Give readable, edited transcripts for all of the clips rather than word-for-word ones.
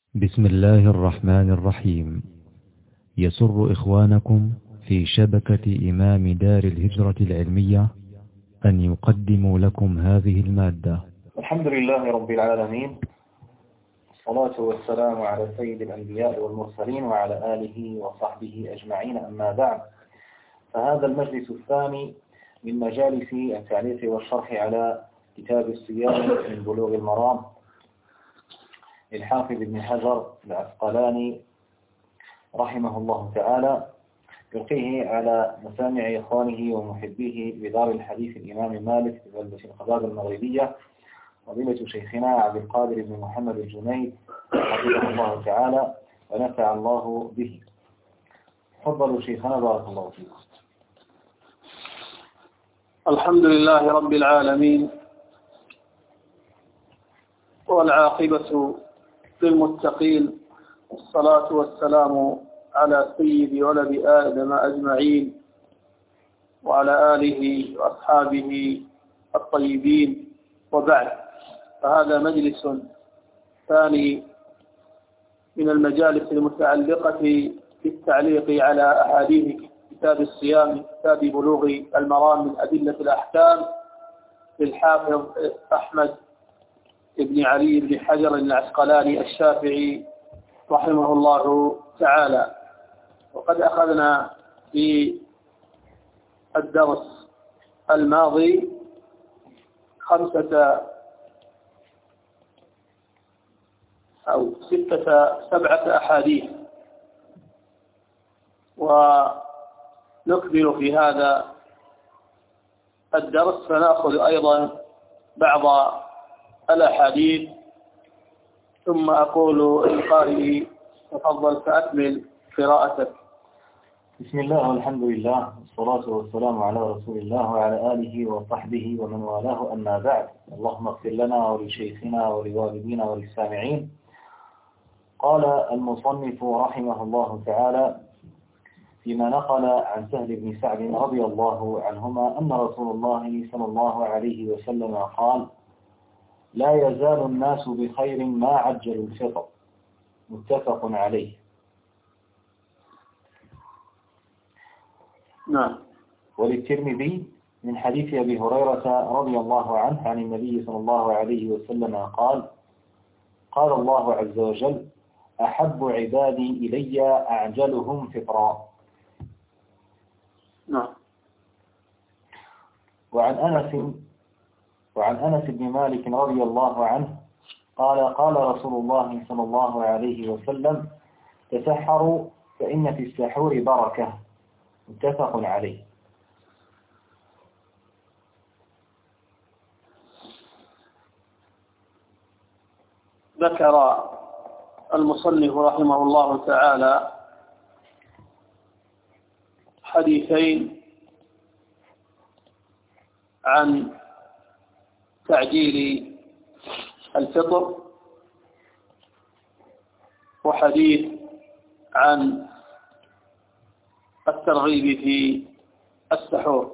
بسم الله الرحمن الرحيم. يسر إخوانكم في شبكة إمام دار الهجرة العلمية أن يقدموا لكم هذه المادة. الحمد لله رب العالمين، الصلاة والسلام على سيد الأنبياء والمرسلين وعلى آله وصحبه أجمعين، أما بعد، فهذا المجلس الثاني من مجالس التعليق والشرح على كتاب الصيام من بلوغ المرام للحافظ ابن حجر العسقلاني رحمه الله تعالى، يلقيه على مسامع إخوانه ومحبيه بدار الحديث الإمام مالك ببلدة الخباب المغربية، فضيلة شيخنا عبد القادر بن محمد الجنيد حفظه الله تعالى ونفع الله به. تفضلوا شيخنا، بارك الله فيكم. الحمد لله رب العالمين، والعاقبة للمتقين، والصلاة والسلام على سيد ولد آدم أجمعين وعلى آله وأصحابه الطيبين، وبعد، فهذا مجلس ثاني من المجالس المتعلقة بالتعليق على أحاديث كتاب الصيام، كتاب بلوغ المرام من أدلة الأحكام للحافظ أحمد بن علي بن حجر العسقلاني الشافعي رحمه الله تعالى. وقد أخذنا في الدرس الماضي 5 أو 7 أحاديث، ونكمل في هذا الدرس فنأخذ أيضا بعض الأحاديث، ثم أقول للقارئ تفضل فأكمل قراءتك. بسم الله والحمد لله والصلاة والسلام على رسول الله وعلى آله وصحبه ومن والاه، أما بعد. اللهم اغفر لنا ولشيخنا ولوالدينا وللسامعين. قال المصنف رحمه الله تعالى فيما نقل عن سهل بن سعد رضي الله عنهما أن رسول الله صلى الله عليه وسلم قال: لا يزال الناس بخير ما عجلوا الفطر، متفق عليه. نعم. وللترمذي من حديث أبي هريرة رضي الله عنه عن النبي صلى الله عليه وسلم قال: قال الله عز وجل: أحب عبادي إلي أعجلهم فطرا. نعم. وعن أنس بن مالك رضي الله عنه قال: قال رسول الله صلى الله عليه وسلم: تسحروا فإن في السحور بركة، متفق عليه. ذكر المصنف رحمه الله تعالى حديثين عن تعجيل الفطر، وحديث عن الترغيب في السحور.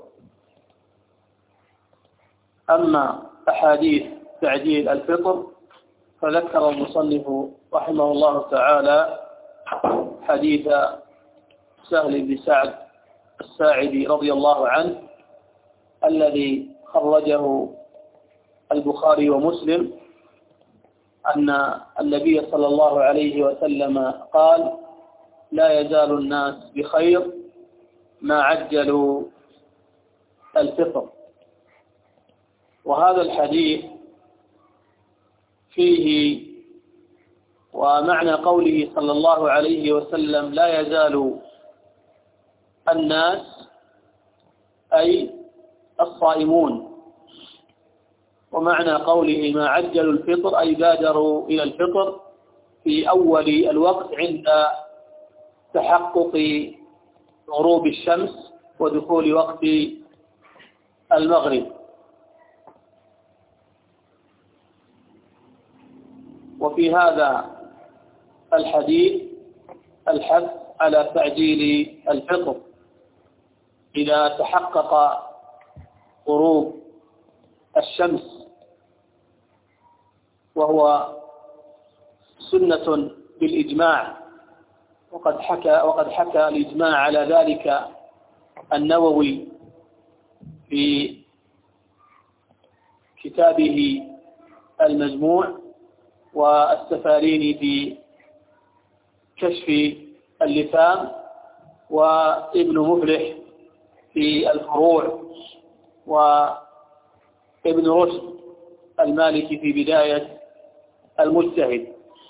أما أحاديث تعجيل الفطر فذكر المصنف رحمه الله تعالى حديث سهل بن سعد الساعدي رضي الله عنه الذي خرجه البخاري ومسلم، أن النبي صلى الله عليه وسلم قال: لا يزال الناس بخير ما عجلوا الفطر. وهذا الحديث فيه ومعنى قوله صلى الله عليه وسلم لا يزال الناس أي الصائمون، ومعنى قوله ما عجلوا الفطر أي بادروا إلى الفطر في أول الوقت عند تحقق غروب الشمس ودخول وقت المغرب. وفي هذا الحديث الحث على تعجيل الفطر إذا تحقق غروب الشمس، وهو سنة بالإجماع، وقد حكى الإجماع على ذلك النووي في كتابه المجموع، والسفاريني في كشف اللثام، وابن مفلح في الفروع، وابن رشد المالكي في بداية المجتهد،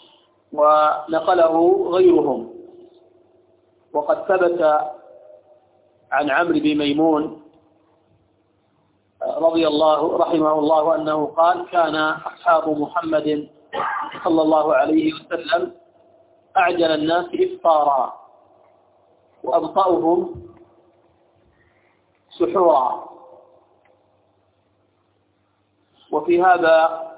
ونقله غيرهم. وقد ثبت عن عمرو بن ميمون رحمه الله أنه قال: كان أصحاب محمد صلى الله عليه وسلم أعجل الناس إفطارا وأبطأهم سحورا. وفي هذا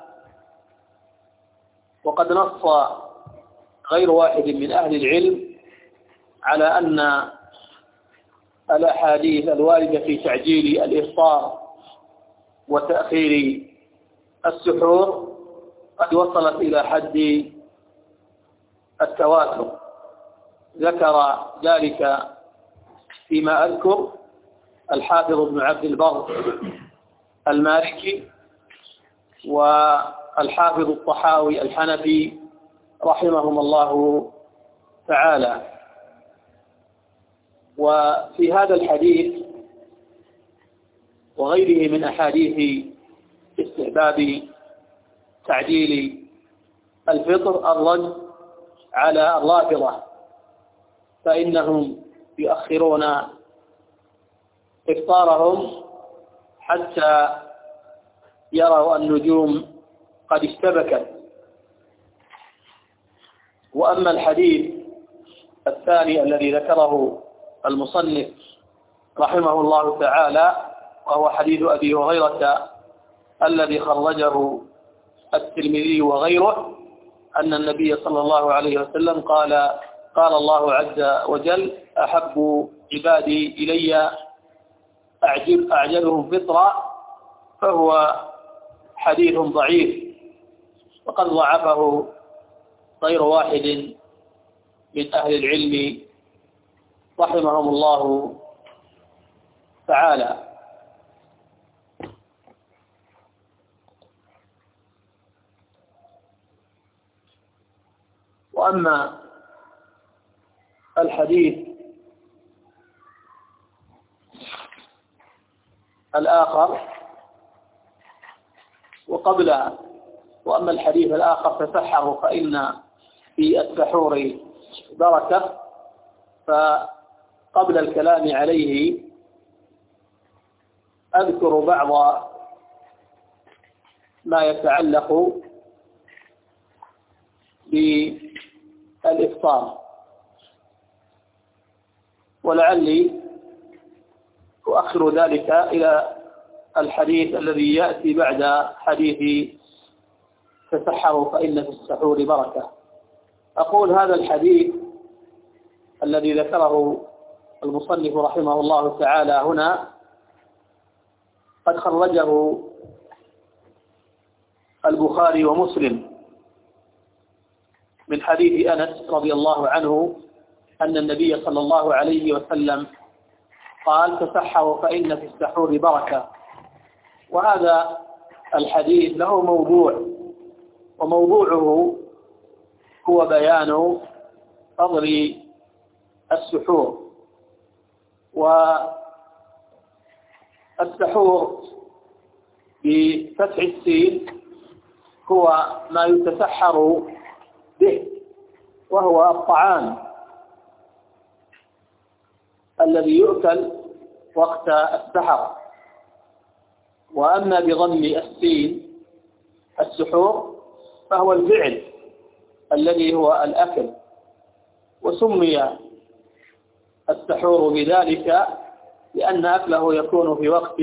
وقد نص غير واحد من أهل العلم على أن الأحاديث الواردة في تعجيل الإفطار وتأخير السحور قد وصلت إلى حد التواتر. ذكر ذلك فيما أذكر الحافظ ابن عبد البر المالكي، والحافظ الطحاوي الحنفي رحمهم الله تعالى. وفي هذا الحديث وغيره من أحاديث استحباب تعجيل الفطر الرد على الرافضة، فإنهم يؤخرون إفطارهم حتى يروا النجوم قد اشتبكت. وأما الحديث الثاني الذي ذكره المصنف رحمه الله تعالى، وهو حديث أبي هريرة الذي خرجه الترمذي وغيره، أن النبي صلى الله عليه وسلم قال الله عز وجل: أحب عبادي إلي أعجلهم فطرا، فهو حديث ضعيف، وقد ضعفه غير واحد من أهل العلم رحمهم الله تعالى. وأما الحديث الآخر وأما الحديث الآخر: تسحروا فإن في السحور بركة. فقبل الكلام عليه أذكر بعض ما يتعلق بالإفطار، ولعلي أؤخر ذلك إلى الحديث الذي يأتي بعد حديث تسحروا فإن في السحور بركة. أقول: هذا الحديث الذي ذكره المصنف رحمه الله تعالى هنا قد خرجه البخاري ومسلم من حديث أنس رضي الله عنه أن النبي صلى الله عليه وسلم قال: تسحروا فإن في السحور بركة. وهذا الحديث له موضوع، وموضوعه هو بيان فضل السحور. والسحور بفتح السين هو ما يتسحر به، وهو الطعام الذي يؤكل وقت السحر. وأما بضم السين السحور فهو الفعل الذي هو الأكل، وسمي السحور بذلك لأن أكله يكون في وقت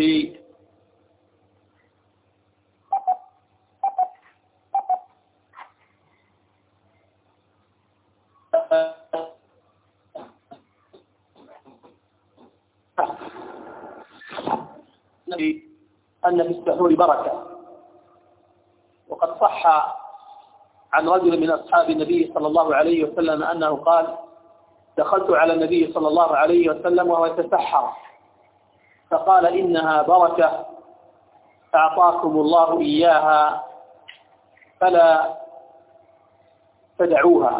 أن في السحور بركة. وقد صح عن رجل من أصحاب النبي صلى الله عليه وسلم أنه قال: دخلت على النبي صلى الله عليه وسلم وهو يتسحر، فقال: إنها بركة أعطاكم الله إياها فلا تدعوها.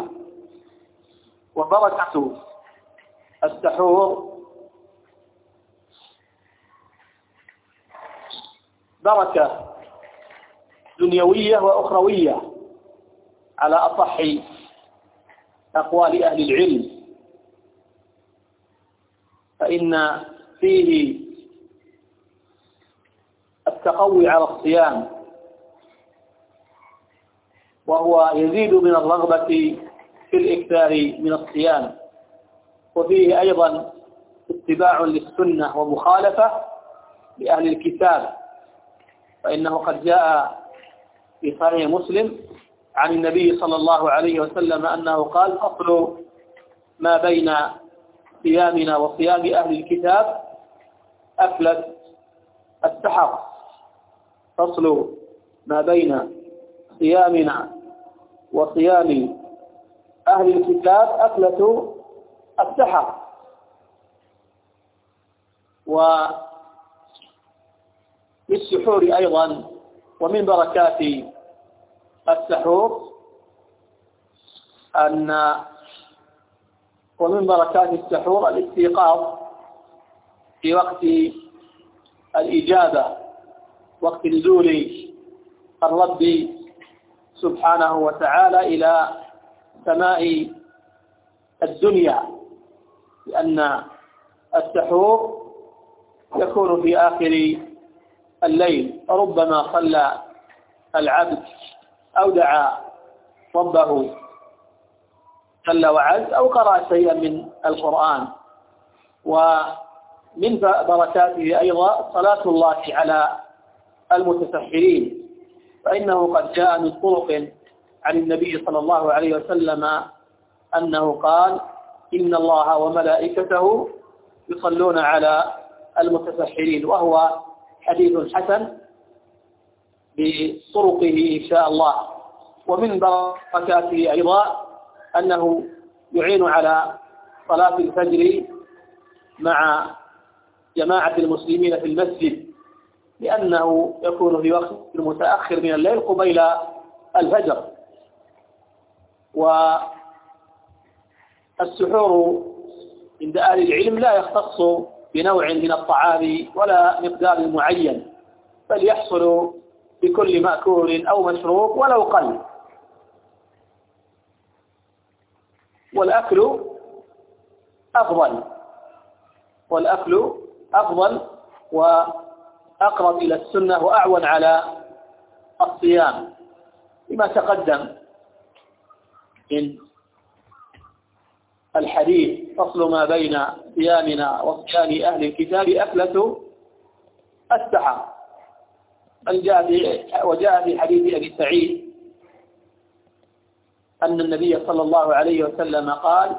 وبركة السحور بركة دنيوية وأخروية على أصح أقوال أهل العلم، فإن فيه التقوي على الصيام، وهو يزيد من الرغبة في الإكثار من الصيام، وفيه أيضا اتباع للسنة ومخالفة لأهل الكتاب، فإنه قد جاء في صحيح مسلم عن النبي صلى الله عليه وسلم أنه قال: فصل ما بين صيامنا وصيام أهل الكتاب أكلة السحر. فصل ما بين صيامنا وصيام أهل الكتاب أكلة السحر. وللسحور أيضا ومن بركات السحور الاستيقاظ في وقت الإجابة، وقت نزول الرب سبحانه وتعالى إلى سماء الدنيا، لأن السحور يكون في آخر الليل، ربما صلى العبد أو دعا ربه جل وعز أو قرأ شيئا من القرآن. ومن بركاته أيضا صلاة الله على المتسحرين، فإنه قد جاء من طرق عن النبي صلى الله عليه وسلم أنه قال: إن الله وملائكته يصلون على المتسحرين، وهو حديث حسن بطرقه إن شاء الله. ومن بركاته أيضا أنه يعين على صلاة الفجر مع جماعة المسلمين في المسجد، لأنه يكون في وقت متأخر من الليل قبيل الفجر. والسحور عند أهل العلم لا يختص بنوع من الطعام ولا مقدار معين، بل يحصل بكل مأكول أو مشروب ولو قل. والأكل أفضل وأقرب إلى السنة وأعون على الصيام، لما تقدم من الحديث: فصل ما بين صيامنا وصيام أهل الكتاب أكلة السحر. وجاء في حديث أبي سعيد أن النبي صلى الله عليه وسلم قال: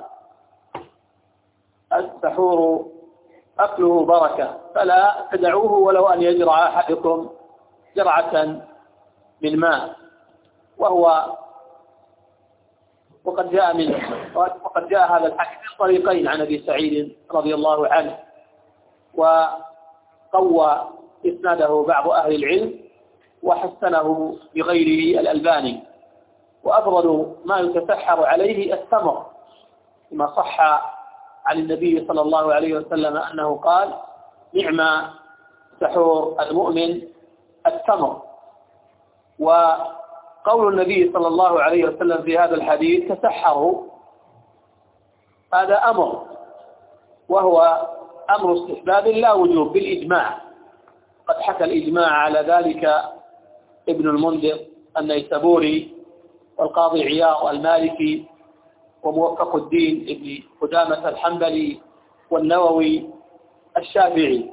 السحور أكله بركة فلا تدعوه ولو أن يجرع أحدكم جرعة من ماء. وقد جاء هذا الحديث من طريقين عن أبي سعيد رضي الله عنه، وقوى إسناده بعض أهل العلم وحسنه بغيره الألباني. وأفضل ما يتسحر عليه التمر، كما صح عن النبي صلى الله عليه وسلم أنه قال: نعم سحور المؤمن التمر. وقول النبي صلى الله عليه وسلم في هذا الحديث: تسحروا، هذا أمر، وهو أمر استحباب لا وجوب بالإجماع. قد حكى الإجماع على ذلك ابن المنذر النيسابوري والقاضي عياض المالكي وموفق الدين ابن قدامة الحنبلي والنووي الشافعي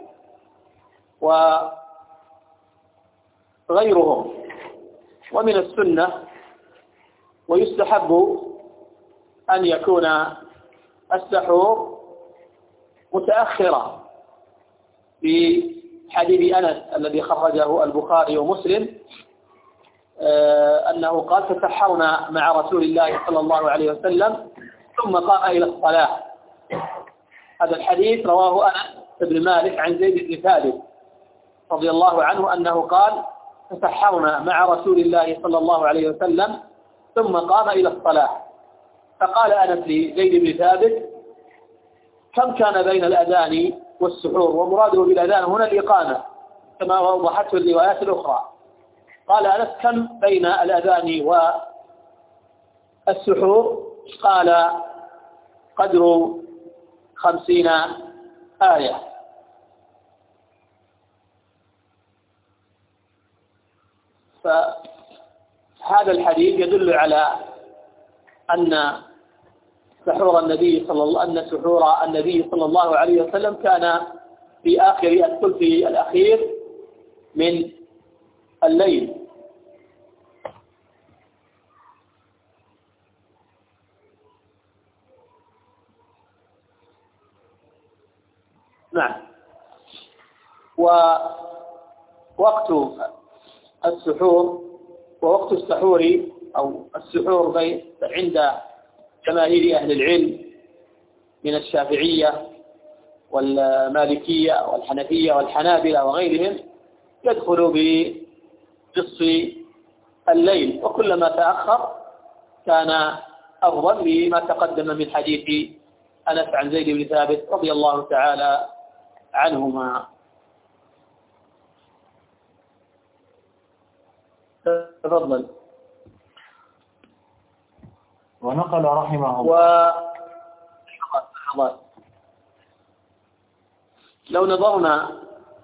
وغيرهم. ومن السنة ويستحب أن يكون السحور متأخرا، في حديث أنس الذي خرجه البخاري ومسلم أنه قال تسحرنا مع رسول الله صلى الله عليه وسلم ثم قام إلى الصلاة. هذا الحديث رواه أنس بن مالك عن زيد بن ثابت رضي الله عنه أنه قال تسحرنا مع رسول الله صلى الله عليه وسلم ثم قام إلى الصلاة. فقال أنس لزيد بن ثابت كم كان بين الأذان والسحور؟ ومراده بالأذان هنا الإقامة كما وضحته الروايات الأخرى. قال أنس كم بين الأذان والسحور؟ قال قدر 50 آية. فهذا الحديث يدل على أن سحور النبي صلى الله عليه وسلم كان في آخر الثلث الأخير من الليل. نعم. ووقت السحور ووقت السحور أو السحور عند جماهير أهل العلم من الشافعية والمالكية والحنفية والحنابلة وغيرهم يدخل بنصف الليل، وكلما تأخر كان أفضل لما تقدم من حديث أنس عن زيد بن ثابت رضي الله تعالى عنهما. تفضل. ونقل رحمه الله لو نظرنا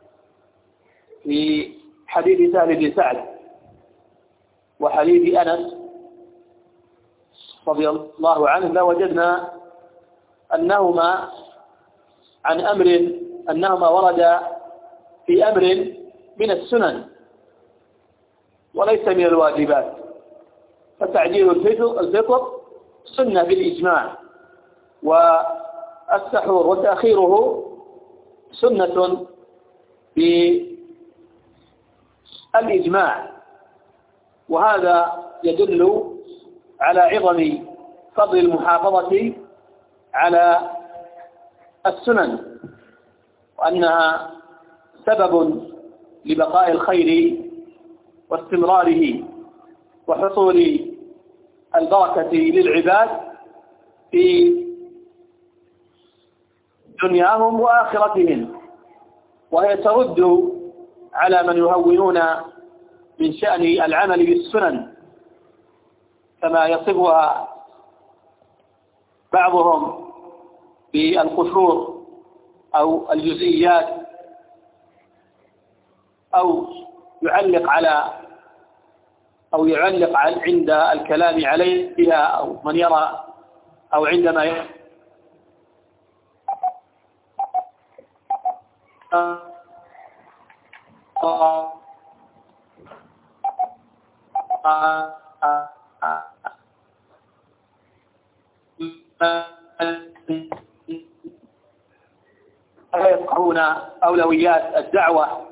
في حديث سهل بن سعد وحديث أنس رضي الله عنه لوجدنا أنهما ورد في أمر من السنن وليس من الواجبات. فتعجيل الفطر سنة بالإجماع، والسحور وتأخيره سنة بالإجماع، وهذا يدل على عظم فضل المحافظة على السنن، وأنها سبب لبقاء الخير واستمراره وحصول البركة للعباد في دنياهم وآخرتهم، وهي ترد على من يهونون من شأن العمل بالسنن كما يصفها بعضهم بالقشور أو الجزئيات، أو يعلق عند الكلام عليها، أو من يرى أو عندما يفقهون أولويات الدعوة.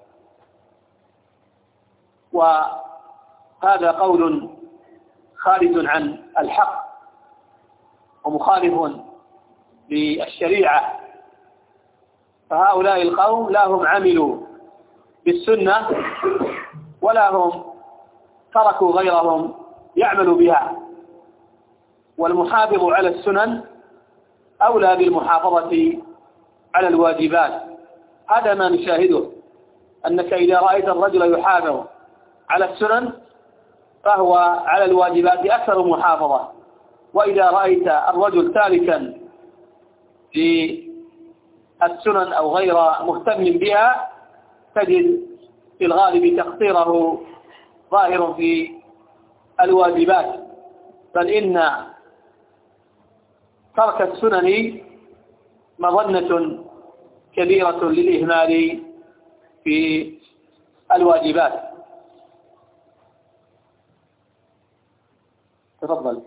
وهذا قول خارج عن الحق ومخالف للشريعة، فهؤلاء القوم لا هم عملوا بالسنة ولا هم تركوا غيرهم يعمل بها، والمحافظ على السنن أولى بالمحافظة على الواجبات. هذا ما نشاهده، أنك إذا رأيت الرجل يحافظ على السنن فهو على الواجبات أكثر محافظة، وإذا رأيت الرجل تاركا للسنن أو غير مهتم بها تجد في الغالب تقصيره ظاهر في الواجبات، بل إن ترك السنن مظنة كبيرة للإهمال في الواجبات. تفضل.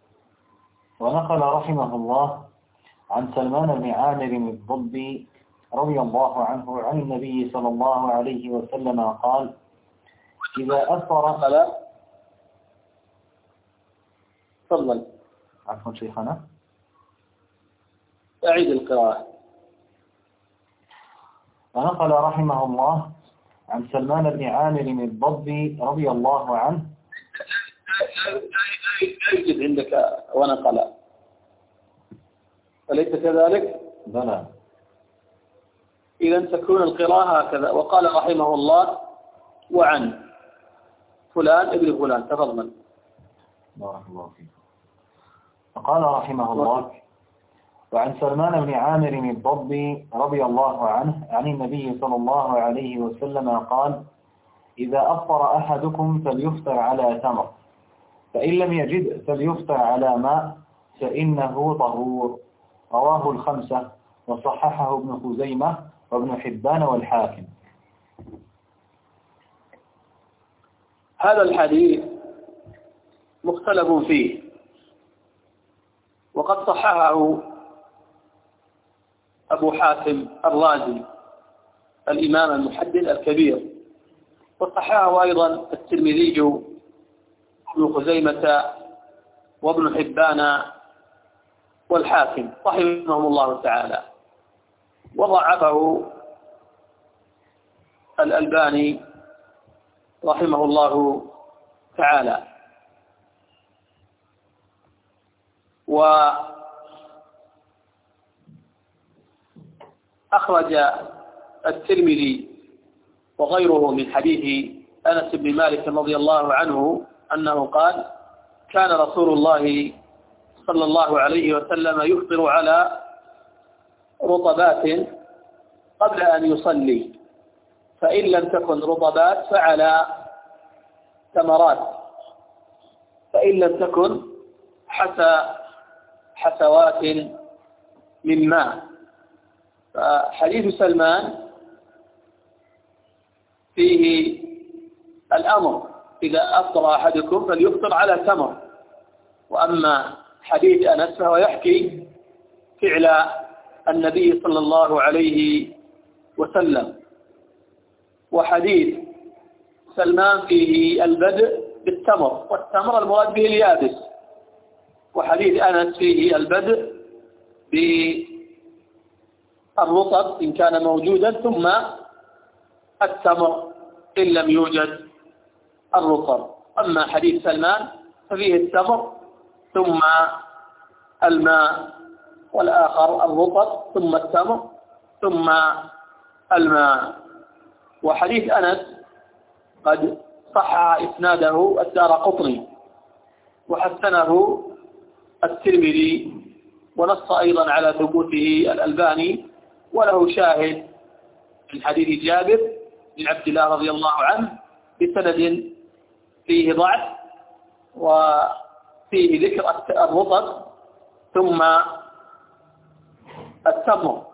ونقل رحمه الله عن سلمان بن عامر الضبي رضي الله عنه عن النبي صلى الله عليه وسلم قال إذا أفطر تفضل. عفوا شيخنا، أعيد القراءة. ونقل رحمه الله عن سلمان بن عامر الضبي رضي الله عنه. أجد عندك ونقل، أليس كذلك؟ بلى. إذا تكون القراءة هكذا. وقال رحمه الله وعن فلان ابن فلان. تفضل. بارك الله فيك. وقال رحمه الله وعن سلمان بن عامر الضبي رضي الله عنه عن النبي صلى الله عليه وسلم قال إذا أفطر أحدكم فليفطر على تمر، فإن لم يجد فليفطر على ماء فإنه طهور. رواه الخمسة وصححه ابن خزيمة وابن حبان والحاكم. هذا الحديث مختلف فيه، وقد صححه أبو حاتم الرازي الإمام المحدث الكبير، وصححه أيضا الترمذي وابن خزيمة وابن حبان والحاكم رحمهم الله تعالى، وضعفه الألباني رحمه الله تعالى. وأخرج الترمذي وغيره من حديث أنس بن مالك رضي الله عنه أنه قال كان رسول الله صلى الله عليه وسلم يفطر على رطبات قبل أن يصلي، فإن لم تكن رطبات فعلى ثمرات، فإن لم تكن حسوات من ماء. فحديث سلمان فيه الأمر إذا أفطر أحدكم فليفطر على تمر، وأما حديث أنس فهو يحكي فعل النبي صلى الله عليه وسلم. وحديث سلمان فيه البدء بالتمر، والتمر المراد به اليابس، وحديث أنس فيه البدء بالرطب إن كان موجودا ثم التمر إن لم يوجد الرطب. أما حديث سلمان ففيه التمر ثم الماء، والآخر الرطب ثم التمر ثم الماء. وحديث أنس قد صحح إسناده الدارقطني وحسنه الترمذي، ونص أيضا على ثبوته الألباني، وله شاهد من حديث جابر بن عبد الله رضي الله عنه بسند فيه ضعف، وفيه ذكر الرطب ثم التمر.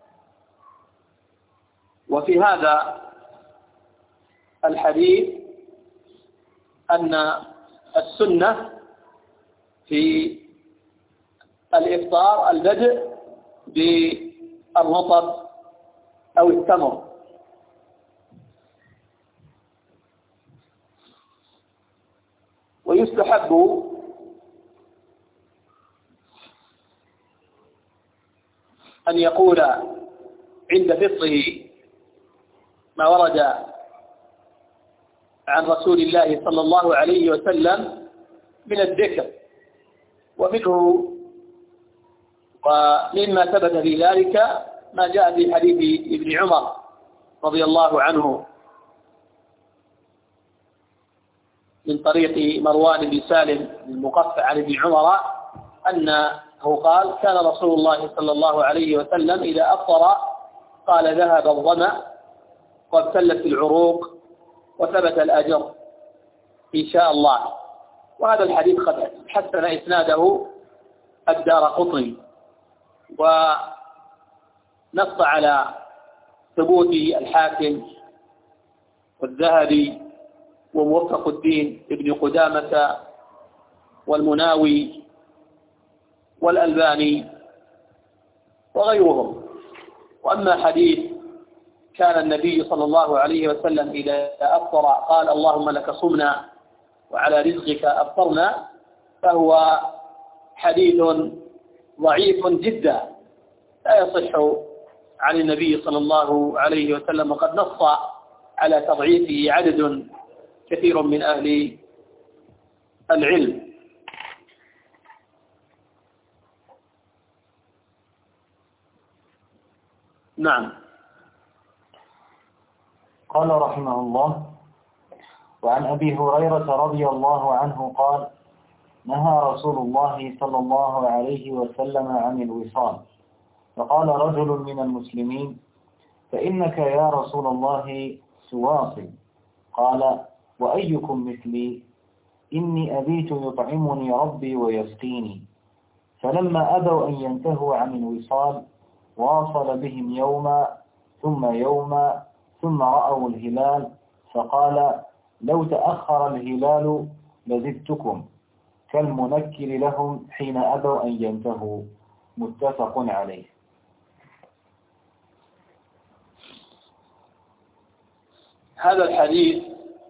وفي هذا الحديث أن السنة في الإفطار البدء بالرطب أو التمر. ويستحب أن يقول عند فطره ما ورد عن رسول الله صلى الله عليه وسلم من الذكر، ومنه ومما ثبت في ذلك ما جاء في حديث ابن عمر رضي الله عنه من طريق مروان بن سالم المقفع عن ابن عمر أنه قال كان رسول الله صلى الله عليه وسلم إذا أفطر قال ذهب الظمأ وابتلت العروق وثبت الأجر إن شاء الله. وهذا الحديث قد حسن إسناده الدارقطني ونص على ثبوته الحاكم والذهبي وموفق الدين ابن قدامة والمناوي والألباني وغيرهم. وأما حديث كان النبي صلى الله عليه وسلم إذا أفطر قال اللهم لك صمنا وعلى رزقك أفطرنا، فهو حديث ضعيف جدا لا يصح عن النبي صلى الله عليه وسلم، وقد نص على تضعيفه عدد كثير من أهل العلم. نعم. قال رحمه الله: وعن أبي هريرة رضي الله عنه قال: نهى رسول الله صلى الله عليه وسلم عن الوصال، فقال رجل من المسلمين: فإنك يا رسول الله سواصل. قال: وأيكم مثلي؟ إني أبيت يطعمني ربي ويسقيني. فلما أبوا أن ينتهوا عن الوصال واصل بهم يوما ثم يوما ثم رأوا الهلال، فقال: لو تأخر الهلال لزدتكم، كالمنكر لهم حين أبوا أن ينتهوا. متفق عليه. هذا الحديث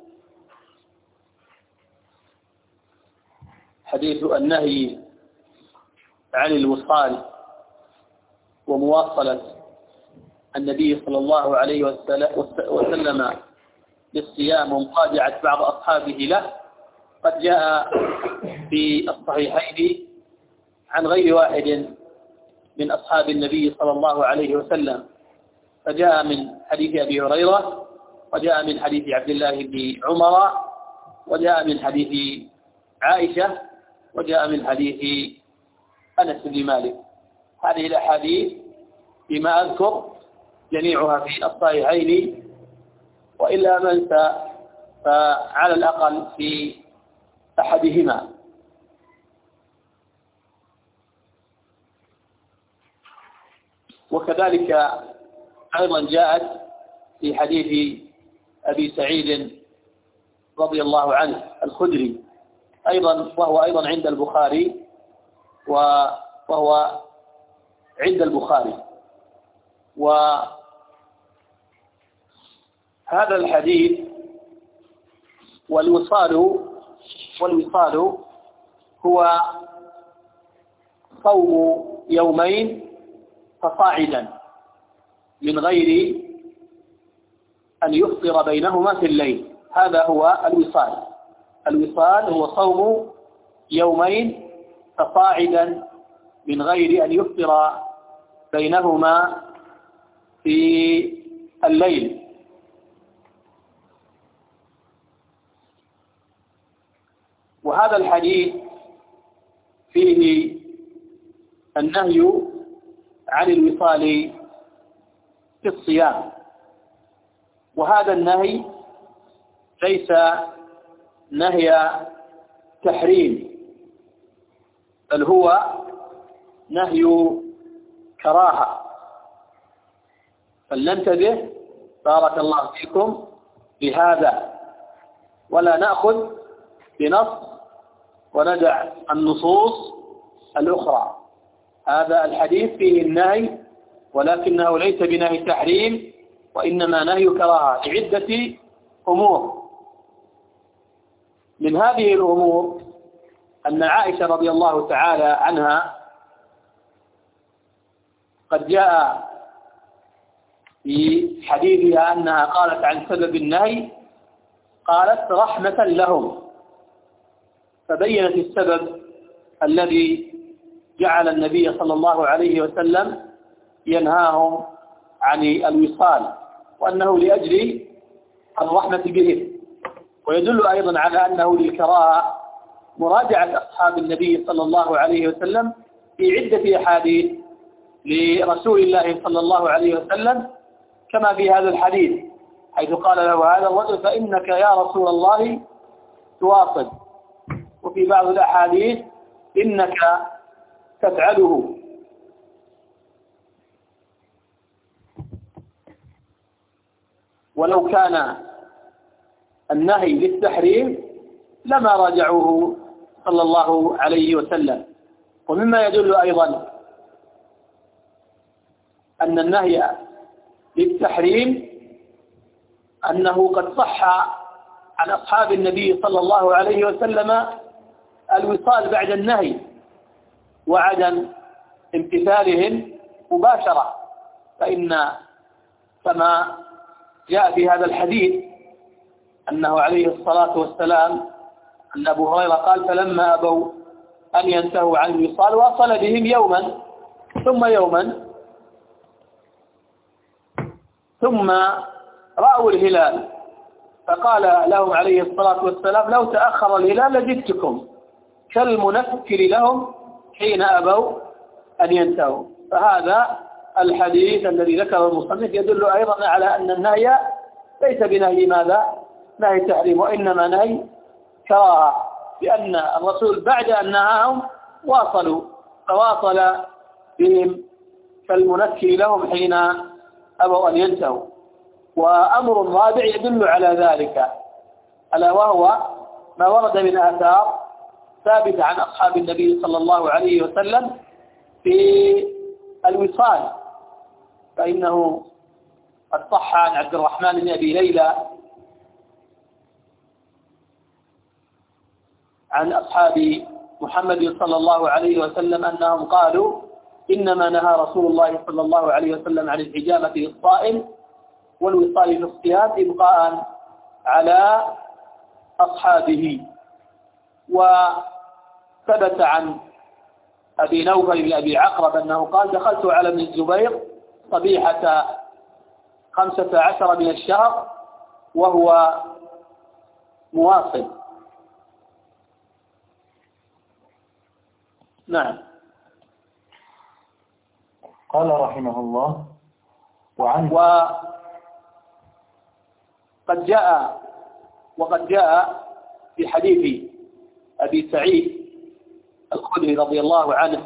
حديث النهي عن الوصال ومواصلة النبي صلى الله عليه وسلم للصيام ومقاجعة بعض أصحابه له قد جاء في الصحيحين عن غير واحد من أصحاب النبي صلى الله عليه وسلم، فجاء من حديث أبي هريرة، وجاء من حديث عبد الله بن عمر، وجاء من حديث عائشة، وجاء من حديث أنس بن مالك. هذه الأحاديث بما أذكر جميعها في الصحيحين، وإلا من فعلى الأقل في أحدهما. وكذلك أيضا جاءت في حديث أبي سعيد رضي الله عنه الخدري أيضا، وهو أيضا عند البخاري، وهو عند البخاري. وهذا الحديث والوصال هو صوم يومين فصاعدا من غير أن يفطر بينهما في الليل، هذا هو الوصال. الوصال هو صوم يومين فصاعدا من غير أن يفطر بينهما في الليل. وهذا الحديث فيه النهي عن الوصال في الصيام، وهذا النهي ليس نهي تحريم، بل هو نهي كراهة. فلننتبه بارك الله فيكم بهذا، ولا نأخذ بنص وندع النصوص الأخرى. هذا الحديث فيه النهي، ولكنه ليس بنهي تحريم، وإنما نهي كراهة لعدة أمور. من هذه الأمور أن عائشة رضي الله تعالى عنها قد جاء في حديثها أنها قالت عن سبب النهي، قالت رحمة لهم، فبينت السبب الذي جعل النبي صلى الله عليه وسلم ينهاهم عن الوصال، وأنه لأجل الرحمة بهم. ويدل أيضا على أنه للكراهة مراجعة أصحاب النبي صلى الله عليه وسلم في عدة أحاديث لرسول الله صلى الله عليه وسلم، كما في هذا الحديث حيث قال له هذا الرجل: فإنك يا رسول الله تواصل. وفي بعض الأحاديث: إنك تفعله. ولو كان النهي للتحريم لما راجعوه صلى الله عليه وسلم. ومما يدل أيضا أن النهي للتحريم أنه قد صح عن أصحاب النبي صلى الله عليه وسلم الوصال بعد النهي وعدم امتثالهم مباشرة، فإن كما جاء في هذا الحديث أنه عليه الصلاة والسلام أن أبو هريرة قال: فلما أبوا أن ينتهوا عن الوصال واصل بهم يوما ثم يوما ثم رأوا الهلال، فقال لهم عليه الصلاة والسلام: لو تأخر الهلال لجئتكم، كالمنكر لهم حين أبوا أن ينتهوا. فهذا الحديث الذي ذكره المصنف يدل أيضا على أن النهي ليس بنهي ماذا؟ نهي تحريم، وإنما نهي كراهة، لأن الرسول بعد أن نهاهم فواصل بهم كالمنكر لهم حين أبوا أن ينتهوا. وأمر رابع يدل على ذلك، ألا وهو ما ورد من آثار ثابتة عن أصحاب النبي صلى الله عليه وسلم في الوصال، فإنه قد صح عن عبد الرحمن بن أبي ليلى عن أصحاب محمد صلى الله عليه وسلم أنهم قالوا: إنما نهى رسول الله صلى الله عليه وسلم عن الحجامة للصائم والوصال في الصيام إبقاء على أصحابه. وثبت عن أبي نوفل بن أبي عقرب أنه قال: دخلت على ابن الزبير صبيحة 15 من الشهر وهو مواصل. نعم. قال رحمه الله: وقد جاء في حديث أبي سعيد الخدري رضي الله عنه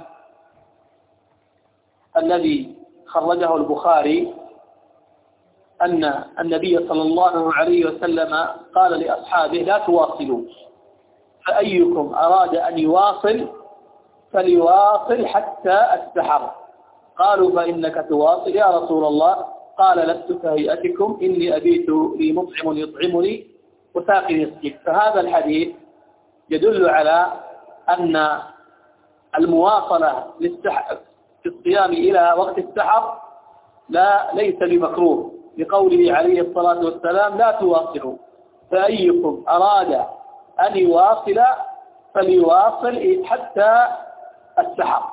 الذي خرجه البخاري أن النبي صلى الله عليه وسلم قال لأصحابه: لا تواصلوا، فأيكم أراد أن يواصل فليواصل حتى السحر. قالوا: فإنك تواصل يا رسول الله. قال: لست كهيئتكم، إني أبيت لي مطعم يطعمني وساقي يسقيك. فهذا الحديث يدل على أن المواصلة في الصيام إلى وقت السحر ليس بمكروه، لقوله عليه الصلاة والسلام: لا تواصلوا، فأيكم أراد أن يواصل فليواصل حتى السحر.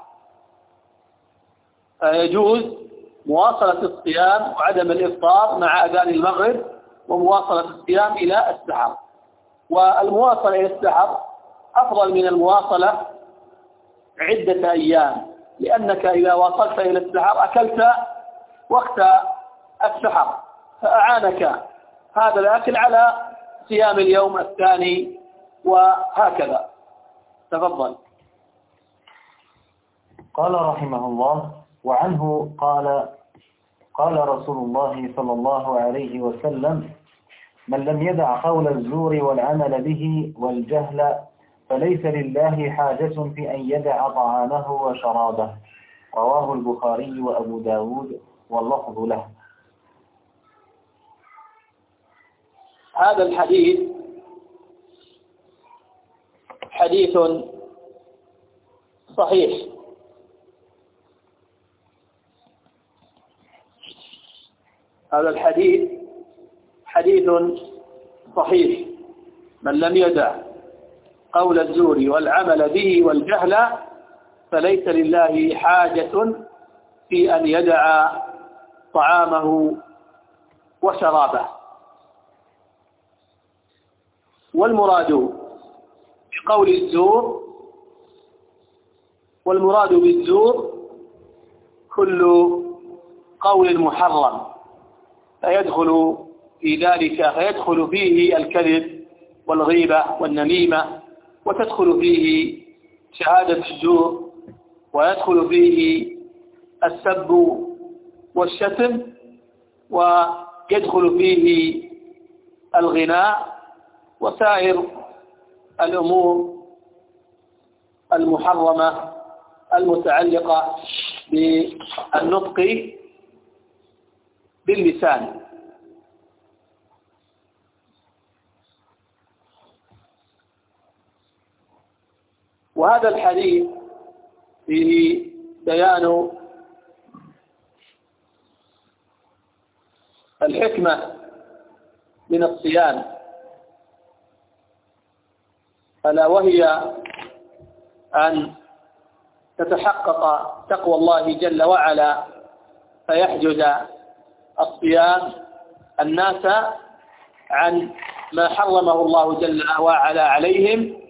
فيجوز مواصلة الصيام وعدم الإفطار مع أذان المغرب ومواصلة الصيام إلى السحر. والمواصلة إلى السحر أفضل من المواصلة عدة أيام، لأنك إذا واصلت إلى السحر أكلت وقت السحر، فأعانك هذا الأكل على صيام اليوم الثاني وهكذا. تفضل. قال رحمه الله: وعنه قال رسول الله صلى الله عليه وسلم: من لم يدع قول الزور والعمل به والجهل فليس لله حاجة في أن يدع طعامه وشرابه. رواه البخاري وأبو داود واللفظ له. هذا الحديث حديث صحيح، هذا الحديث حديث صحيح: من لم يدع قول الزور والعمل به والجهل فليس لله حاجة في أن يدع طعامه وشرابه. والمراد بالزور كل قول محرم، فيدخل فيه الكذب والغيبة والنميمة، وتدخل فيه شهادة الزور، ويدخل فيه السب والشتم، ويدخل فيه الغناء وسائر الأمور المحرمة المتعلقة بالنطق باللسان. وهذا الحديث فيه بيان الحكمة من الصيام، ألا وهي أن تتحقق تقوى الله جل وعلا، فيحجز الصيام الناس عن ما حرمه الله جل وعلا عليهم،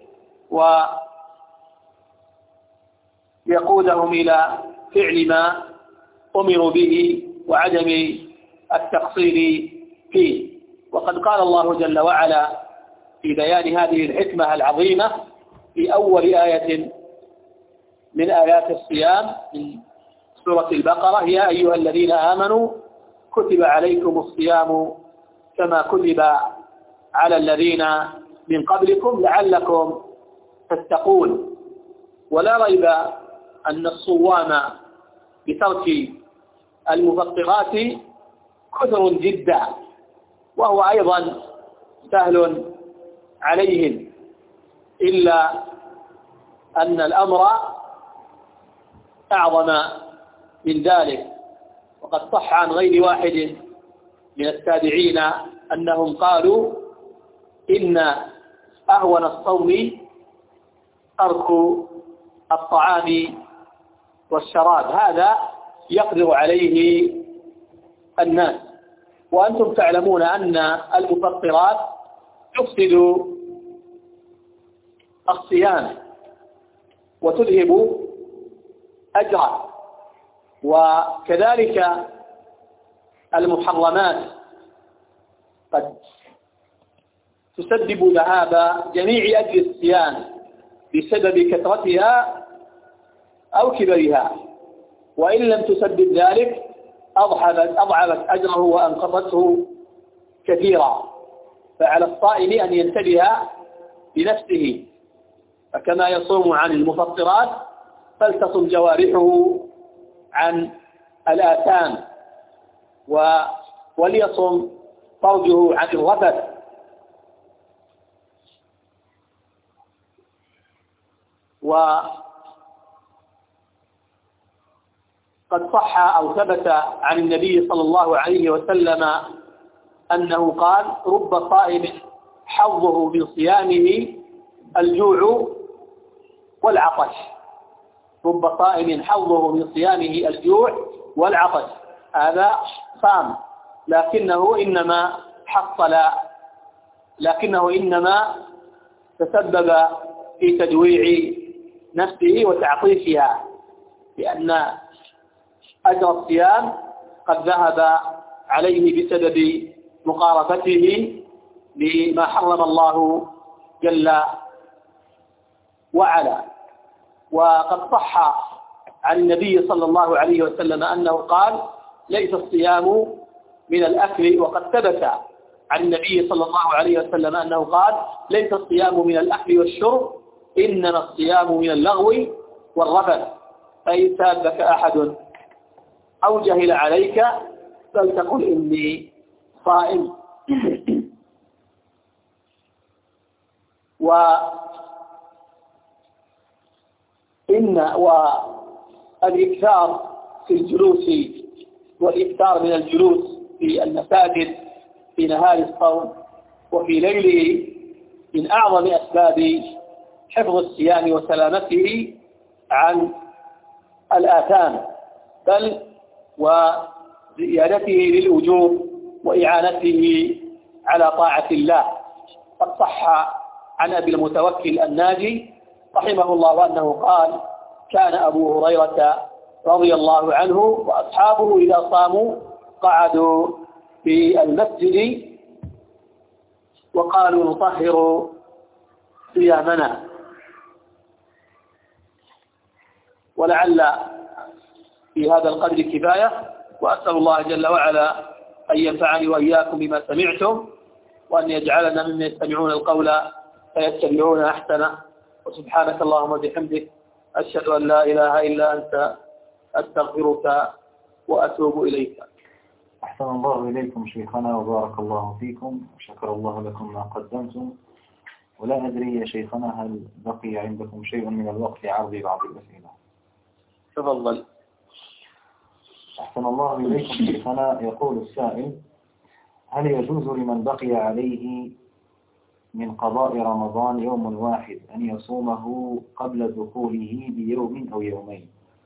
ويقودهم إلى فعل ما أمروا به وعدم التقصير فيه. وقد قال الله جل وعلا في بيان هذه الحكمة العظيمة في أول آية من آيات الصيام من سورة البقرة: يا أيها الذين آمنوا كتب عليكم الصيام كما كتب على الذين من قبلكم لعلكم تتقون. ولا ريب أن الصوام بترك المفطرات كثر جدا، وهو أيضا سهل عليهم، إلا أن الأمر أعظم من ذلك. وقد صح عن غير واحد من التابعين أنهم قالوا: إن أهون الصوم ترك الطعام والشراب، هذا يقدر عليه الناس. وأنتم تعلمون أن المفطرات تفسد الصيام وتذهب أجره، وكذلك المحرمات قد تسبب ذهاب جميع أجل الصيام بسبب كثرتها أو كبرها، وإن لم تسبب ذلك أضعفت أجره وأنقصته كثيرا. فعلى الصائم أن ينتبه لنفسه، فكما يصوم عن المفطرات فلتصم جوارحه عن الآثام، وليصم فرجه عن الرفث. وقد صح أو ثبت عن النبي صلى الله عليه وسلم أنه قال: رب صائم حظه من صيامه الجوع والعطش. رب صائم حظه من صيامه الجوع والعطش، هذا صام لكنه إنما تسبب في تجويع نفسه وتعطيشها، لأن أجر الصيام قد ذهب عليه بسبب مقارفته بما حرم الله جل وعلا. وقد صح عن النبي صلى الله عليه وسلم أنه قال: ليس الصيام من الأكل. وقد ثبت عن النبي صلى الله عليه وسلم أنه قال: ليس الصيام من الأكل والشرب، إنما الصيام من اللغو والرفث. فإن سابك أحد أو جهل عليك فلتقل إني صائم. والإكثار في الجلوس والإكثار من الجلوس في المساجد في نهار الصوم وفي ليله من أعظم أسباب حفظ الصيام وسلامته عن الآثام، بل وزيادته للأجور وإعانته على طاعة الله. قد صح عن أبي المتوكل الناجي رحمه الله أنه قال: كان أبو هريرة رضي الله عنه وأصحابه إذا صاموا قعدوا في المسجد وقالوا: نطهر صيامنا. ولعل في هذا القدر كفاية، وأسأل الله جل وعلا أن ينفعني وإياكم بما سمعتم، وأن يجعلنا ممن يستمعون القول فيتبعون أحسنه. وسبحانك اللهم وبحمدك، أشهد أن لا إله إلا أنت، أستغفرك وأتوب إليك. أحسن الله إليكم شيخنا وبارك الله فيكم وشكر الله لكم ما قدمتم. ولا أدري يا شيخنا هل بقي عندكم شيء من الوقت لعرض بعض الأسئلة؟ تفضل. أحسن الله إليكم شيخنا. يقول السائل: هل يجوز لمن بقي عليه من قضاء رمضان يوم واحد أن يصومه قبل دخوله بيوم أو يومين؟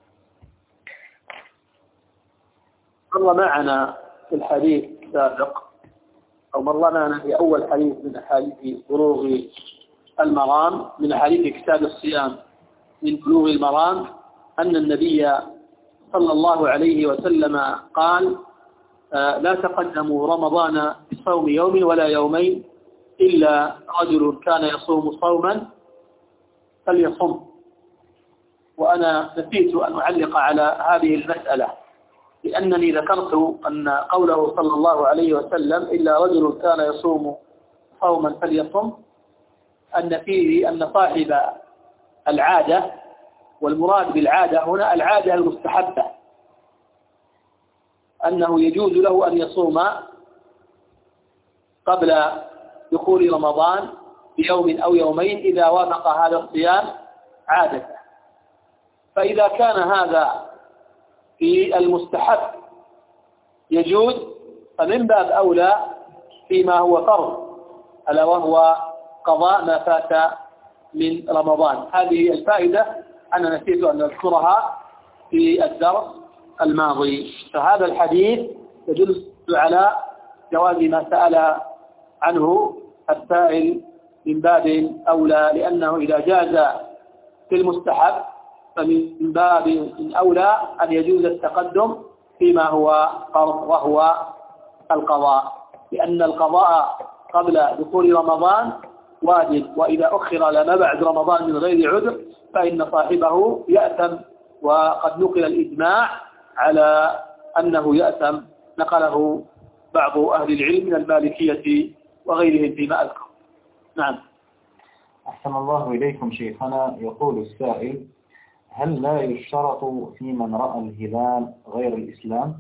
مر معنا في الحديث السابق، أو مر معنا في أول حديث من أحاديث بلوغ المرام، من أحاديث كتاب الصيام من بلوغ المرام، أن النبي صلى الله عليه وسلم قال: لا تقدموا رمضان بصوم يوم ولا يومين إلا رجل كان يصوم صوما فليصم. وأنا نسيت أن أعلق على هذه المسألة، لأنني ذكرت أن قوله صلى الله عليه وسلم إلا رجل كان يصوم صوما فليصم، أن فيه أن صاحب العادة، والمراد بالعادة هنا العادة المستحبة، أنه يجوز له أن يصوم قبل دخول رمضان بيوم أو يومين إذا وافق هذا الصيام عادته. فإذا كان هذا في المستحب يجوز، فمن باب أولى فيما هو فرض، ألا وهو قضاء ما فات من رمضان. هذه الفائدة أنا نسيت أن أذكرها في الدرس الماضي. فهذا الحديث يدل على جواز ما سأل عنه السائل من باب أولى، لأنه إذا جاز في المستحب فمن باب أولى أن يجوز التقدم فيما هو فرض وهو القضاء، لأن القضاء قبل دخول رمضان واجب، وإذا أخر لما بعد رمضان من غير عذر فإن صاحبه يأثم، وقد نقل الإجماع على أنه يأثم، نقله بعض أهل العلم من المالكية وغيرهم فيما أذكر. نعم. أحسن الله إليكم شيخنا. يقول السائل: هل لا يشترط في من رأى الهلال غير الإسلام؟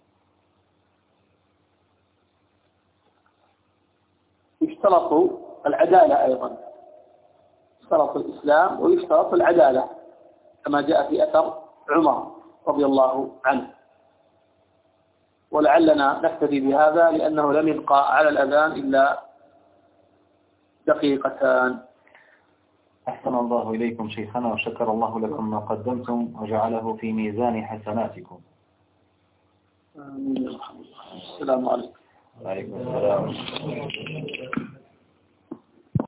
يشترط العدالة أيضا، يشترط الإسلام ويشترط العدالة كما جاء في أثر عمر رضي الله عنه. ولعلنا نكتفي بهذا لأنه لم يبقى على الأذان إلا دقيقتان. أحسن الله إليكم شيخنا وشكر الله لكم ما قدمتم وجعله في ميزان حسناتكم. آمين. السلام عليكم. وعليكم السلام.